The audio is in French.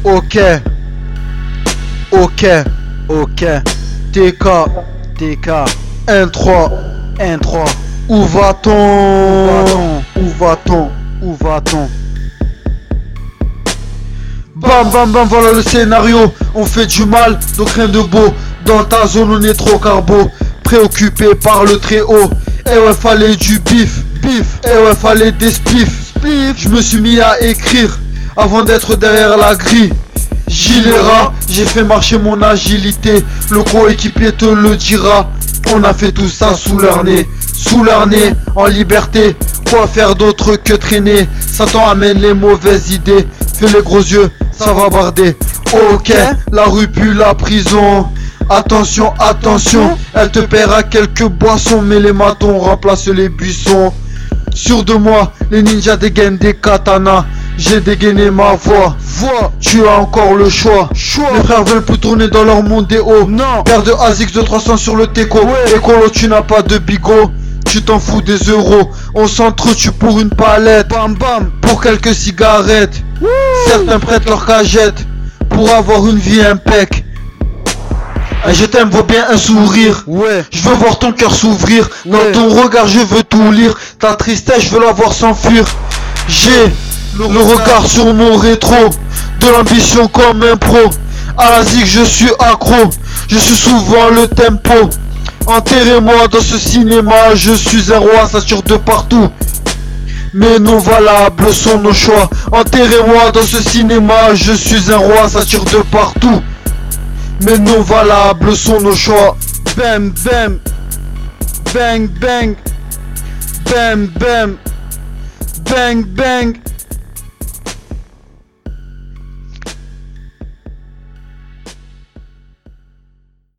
Ok, ok, ok. TK, TK. 1-3, 1-3. Où va-t-on? Où va-t-on? Où va-t-on? Bam bam bam, voilà le scénario. On fait du mal, donc rien de beau. Dans ta zone on est trop carbo. Préoccupé par le très haut. Eh ouais, fallait du bif, bif. Eh ouais, fallait des spliffs, spliff. Je me suis mis à écrire avant d'être derrière la grille. Gilera, j'ai fait marcher mon agilité. Le coéquipier te le dira. On a fait tout ça sous leur nez, en liberté. Quoi faire d'autre que traîner? Satan amène les mauvaises idées. Fais les gros yeux, ça va barder. Ok, la rue pue la prison. Attention, attention, elle te paiera quelques boissons, mais les matons remplacent les buissons. Sûr de moi, les ninjas dégainent des katanas. J'ai dégainé ma voix. Tu as encore le choix. Les frères veulent plus tourner dans leur monde des hauts. Non. Paire de ASICS de 300 sur le teco. Écolo, tu n'as pas de bigot. Tu t'en fous des euros. On s'entretue pour une palette. Bam bam. Pour quelques cigarettes. Certains prêtent leur cagette pour avoir une vie impec. Et je t'aime, vaut bien un sourire. Je veux voir ton cœur s'ouvrir. Dans ton regard je veux tout lire. Ta tristesse je veux la voir s'enfuir. J'ai le regard sur mon rétro. De l'ambition comme un pro. À la zig je suis accro. Je suis souvent le tempo. Enterrez-moi dans ce cinéma. Je suis un roi, ça tire de partout. Mais non valables sont nos choix. Enterrez-moi dans ce cinéma. Je suis un roi, ça tire de partout. Mais non valables sont nos choix. Bam bam. Bang bang. Bam bam. Bang bang.